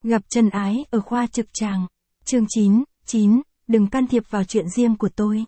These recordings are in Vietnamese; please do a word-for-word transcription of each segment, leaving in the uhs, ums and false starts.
Gặp chân ái ở khoa trực tràng. Chương chín, chín, đừng can thiệp vào chuyện riêng của tôi.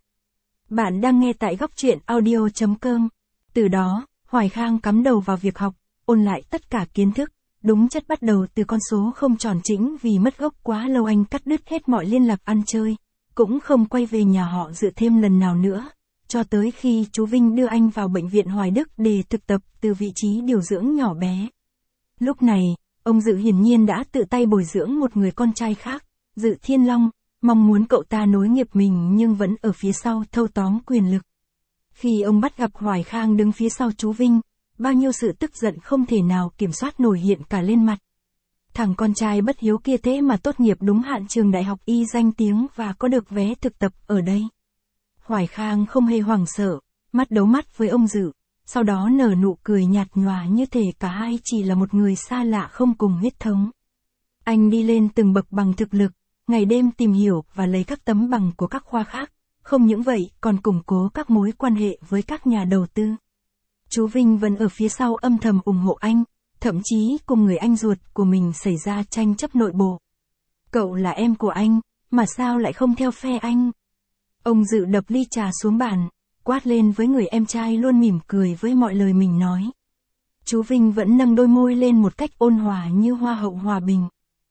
Bạn đang nghe tại góc truyện audio chấm com. Từ đó, Hoài Khang cắm đầu vào việc học, ôn lại tất cả kiến thức. Đúng chất bắt đầu từ con số không tròn chỉnh vì mất gốc quá lâu anh cắt đứt hết mọi liên lạc ăn chơi. Cũng không quay về nhà họ Dự thêm lần nào nữa. Cho tới khi chú Vinh đưa anh vào bệnh viện Hoài Đức để thực tập từ vị trí điều dưỡng nhỏ bé. Lúc này, ông Dự hiển nhiên đã tự tay bồi dưỡng một người con trai khác, Dự Thiên Long, mong muốn cậu ta nối nghiệp mình nhưng vẫn ở phía sau thâu tóm quyền lực. Khi ông bắt gặp Hoài Khang đứng phía sau chú Vinh, bao nhiêu sự tức giận không thể nào kiểm soát nổi hiện cả lên mặt. Thằng con trai bất hiếu kia thế mà tốt nghiệp đúng hạn trường đại học y danh tiếng và có được vé thực tập ở đây. Hoài Khang không hề hoảng sợ, mắt đấu mắt với ông Dự, sau đó nở nụ cười nhạt nhòa như thể cả hai chỉ là một người xa lạ không cùng huyết thống. Anh đi lên từng bậc bằng thực lực, ngày đêm tìm hiểu và lấy các tấm bằng của các khoa khác, không những vậy còn củng cố các mối quan hệ với các nhà đầu tư. Chú Vinh vẫn ở phía sau âm thầm ủng hộ anh, thậm chí cùng người anh ruột của mình xảy ra tranh chấp nội bộ. Cậu là em của anh, mà sao lại không theo phe anh? Ông Dự đập ly trà xuống bàn, quát lên với người em trai luôn mỉm cười với mọi lời mình nói. Chú Vinh vẫn nâng đôi môi lên một cách ôn hòa như hoa hậu hòa bình.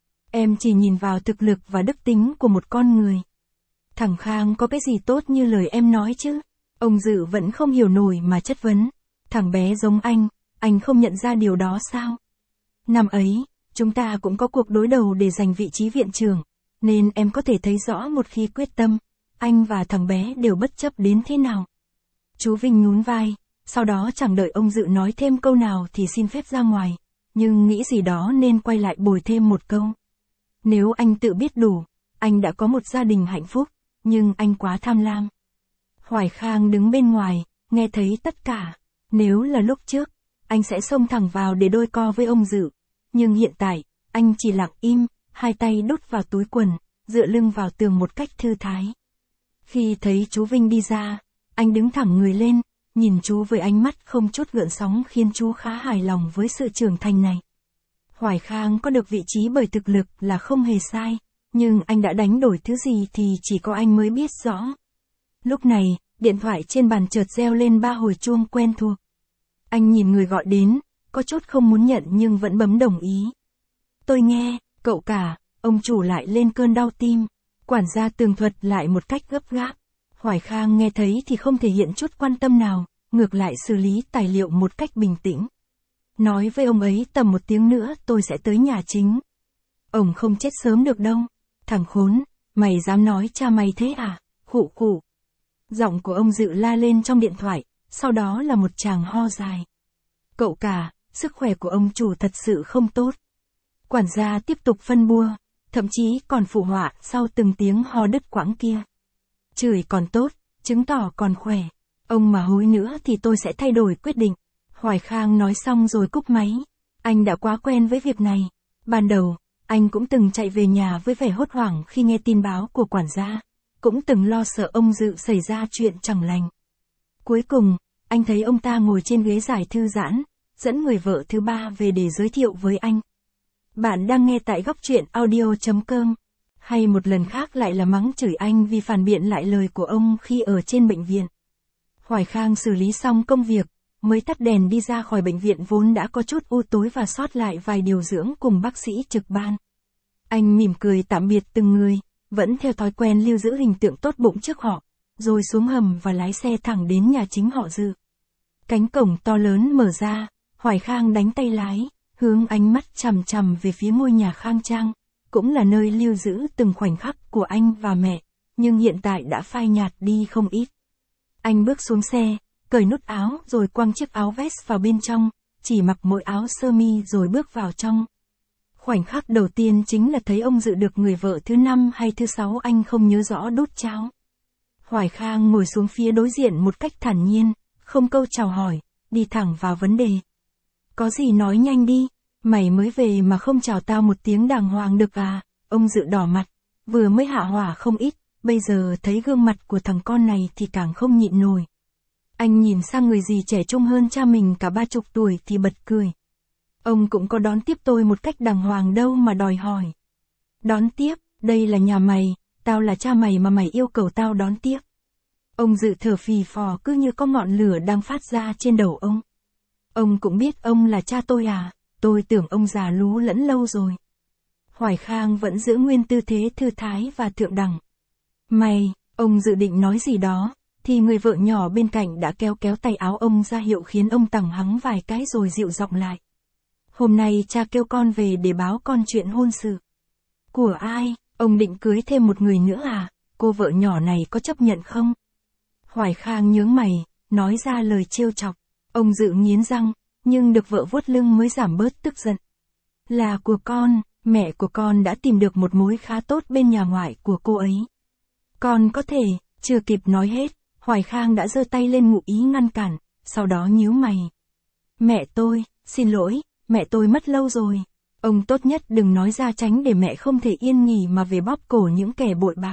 Em chỉ nhìn vào thực lực và đức tính của một con người. Thằng Khang có cái gì tốt như lời em nói chứ? Ông Dự vẫn không hiểu nổi mà chất vấn. Thằng bé giống anh, anh không nhận ra điều đó sao? Năm ấy, chúng ta cũng có cuộc đối đầu để giành vị trí viện trưởng, nên em có thể thấy rõ một khi quyết tâm, anh và thằng bé đều bất chấp đến thế nào. Chú Vinh nhún vai, sau đó chẳng đợi ông Dự nói thêm câu nào thì xin phép ra ngoài, nhưng nghĩ gì đó nên quay lại bồi thêm một câu. Nếu anh tự biết đủ, anh đã có một gia đình hạnh phúc, nhưng anh quá tham lam. Hoài Khang đứng bên ngoài, nghe thấy tất cả. Nếu là lúc trước, anh sẽ xông thẳng vào để đôi co với ông Dự. Nhưng hiện tại, anh chỉ lặng im, hai tay đút vào túi quần, dựa lưng vào tường một cách thư thái. Khi thấy chú Vinh đi ra, anh đứng thẳng người lên, nhìn chú với ánh mắt không chút gợn sóng khiến chú khá hài lòng với sự trưởng thành này. Hoài Khang có được vị trí bởi thực lực là không hề sai, nhưng anh đã đánh đổi thứ gì thì chỉ có anh mới biết rõ. Lúc này, điện thoại trên bàn chợt reo lên ba hồi chuông quen thuộc. Anh nhìn người gọi đến, có chút không muốn nhận nhưng vẫn bấm đồng ý. Tôi nghe, cậu cả, ông chủ lại lên cơn đau tim. Quản gia tường thuật lại một cách gấp gáp. Hoài Khang nghe thấy thì không thể hiện chút quan tâm nào, ngược lại xử lý tài liệu một cách bình tĩnh. Nói với ông ấy tầm một tiếng nữa tôi sẽ tới nhà chính. Ông không chết sớm được đâu. Thằng khốn, mày dám nói cha mày thế à? Khụ khụ. Giọng của ông Dự la lên trong điện thoại, sau đó là một tràng ho dài. Cậu cả, sức khỏe của ông chủ thật sự không tốt. Quản gia tiếp tục phân bua, thậm chí còn phụ họa sau từng tiếng ho đứt quãng kia. Chửi còn tốt, chứng tỏ còn khỏe. Ông mà hối nữa thì tôi sẽ thay đổi quyết định. Hoài Khang nói xong rồi cúp máy. Anh đã quá quen với việc này. Ban đầu, anh cũng từng chạy về nhà với vẻ hốt hoảng khi nghe tin báo của quản gia. Cũng từng lo sợ ông Dự xảy ra chuyện chẳng lành. Cuối cùng, anh thấy ông ta ngồi trên ghế giải thư giãn, dẫn người vợ thứ ba về để giới thiệu với anh. Bạn đang nghe tại góc truyện audio chấm com. Hay một lần khác lại là mắng chửi anh vì phản biện lại lời của ông khi ở trên bệnh viện. Hoài Khang xử lý xong công việc, mới tắt đèn đi ra khỏi bệnh viện vốn đã có chút u tối và sót lại vài điều dưỡng cùng bác sĩ trực ban. Anh mỉm cười tạm biệt từng người, vẫn theo thói quen lưu giữ hình tượng tốt bụng trước họ, rồi xuống hầm và lái xe thẳng đến nhà chính họ Dự. Cánh cổng to lớn mở ra, Hoài Khang đánh tay lái, hướng ánh mắt chằm chằm về phía ngôi nhà khang trang, cũng là nơi lưu giữ từng khoảnh khắc của anh và mẹ, nhưng hiện tại đã phai nhạt đi không ít. Anh bước xuống xe, cởi nút áo rồi quăng chiếc áo vest vào bên trong, chỉ mặc mỗi áo sơ mi rồi bước vào trong. Khoảnh khắc đầu tiên chính là thấy ông Dự được người vợ thứ năm hay thứ sáu anh không nhớ rõ đút cháo. Hoài Khang ngồi xuống phía đối diện một cách thản nhiên, không câu chào hỏi, đi thẳng vào vấn đề. Có gì nói nhanh đi, mày mới về mà không chào tao một tiếng đàng hoàng được à? Ông Dự đỏ mặt, vừa mới hạ hỏa không ít, bây giờ thấy gương mặt của thằng con này thì càng không nhịn nổi. Anh nhìn sang người gì trẻ trung hơn cha mình cả ba chục tuổi thì bật cười. Ông cũng có đón tiếp tôi một cách đàng hoàng đâu mà đòi hỏi. Đón tiếp, đây là nhà mày, tao là cha mày mà mày yêu cầu tao đón tiếp. Ông Dự thở phì phò cứ như có ngọn lửa đang phát ra trên đầu ông. Ông cũng biết ông là cha tôi à, tôi tưởng ông già lú lẫn lâu rồi. Hoài Khang vẫn giữ nguyên tư thế thư thái và thượng đẳng. Mày, ông dự định nói gì đó, thì người vợ nhỏ bên cạnh đã kéo kéo tay áo ông ra hiệu khiến ông tằng hắng vài cái rồi dịu giọng lại. Hôm nay cha kêu con về để báo con chuyện hôn sự. Của ai, ông định cưới thêm một người nữa à, cô vợ nhỏ này có chấp nhận không? Hoài Khang nhướng mày, nói ra lời trêu chọc. Ông Dự nghiến răng, nhưng được vợ vuốt lưng mới giảm bớt tức giận. Là của con, mẹ của con đã tìm được một mối khá tốt bên nhà ngoại của cô ấy. Con có thể, chưa kịp nói hết, Hoài Khang đã giơ tay lên ngụ ý ngăn cản, sau đó nhíu mày. Mẹ tôi, xin lỗi, mẹ tôi mất lâu rồi. Ông tốt nhất đừng nói ra tránh để mẹ không thể yên nghỉ mà về bóp cổ những kẻ bội bạc.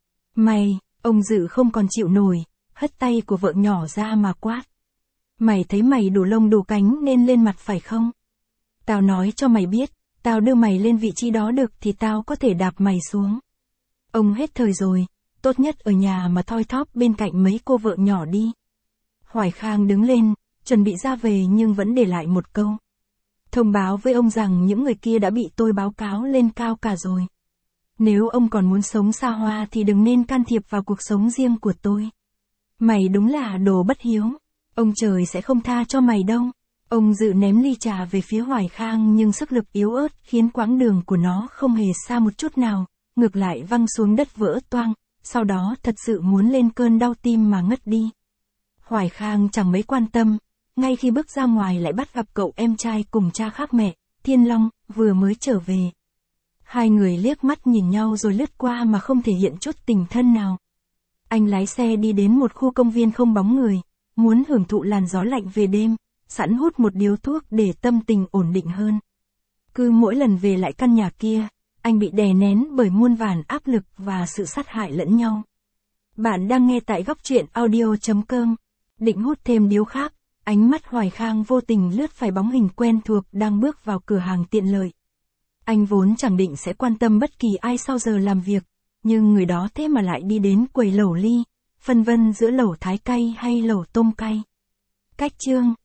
Mày, ông Dự không còn chịu nổi, hất tay của vợ nhỏ ra mà quát. Mày thấy mày đủ lông đủ cánh nên lên mặt phải không? Tao nói cho mày biết, tao đưa mày lên vị trí đó được thì tao có thể đạp mày xuống. Ông hết thời rồi, tốt nhất ở nhà mà thoi thóp bên cạnh mấy cô vợ nhỏ đi. Hoài Khang đứng lên, chuẩn bị ra về nhưng vẫn để lại một câu. Thông báo với ông rằng những người kia đã bị tôi báo cáo lên cao cả rồi. Nếu ông còn muốn sống xa hoa thì đừng nên can thiệp vào cuộc sống riêng của tôi. Mày đúng là đồ bất hiếu. Ông trời sẽ không tha cho mày đâu. Ông Dự ném ly trà về phía Hoài Khang nhưng sức lực yếu ớt khiến quãng đường của nó không hề xa một chút nào, ngược lại văng xuống đất vỡ toang, sau đó thật sự muốn lên cơn đau tim mà ngất đi. Hoài Khang chẳng mấy quan tâm, ngay khi bước ra ngoài lại bắt gặp cậu em trai cùng cha khác mẹ, Thiên Long, vừa mới trở về. Hai người liếc mắt nhìn nhau rồi lướt qua mà không thể hiện chút tình thân nào. Anh lái xe đi đến một khu công viên không bóng người, muốn hưởng thụ làn gió lạnh về đêm, sẵn hút một điếu thuốc để tâm tình ổn định hơn. Cứ mỗi lần về lại căn nhà kia, anh bị đè nén bởi muôn vàn áp lực và sự sát hại lẫn nhau. Bạn đang nghe tại góc truyện audio chấm com. Định hút thêm điếu khác, ánh mắt Hoài Khang vô tình lướt phải bóng hình quen thuộc đang bước vào cửa hàng tiện lợi. Anh vốn chẳng định sẽ quan tâm bất kỳ ai sau giờ làm việc, nhưng người đó thế mà lại đi đến quầy lẩu ly, phân vân giữa lẩu thái cay hay lẩu tôm cay. Cách chương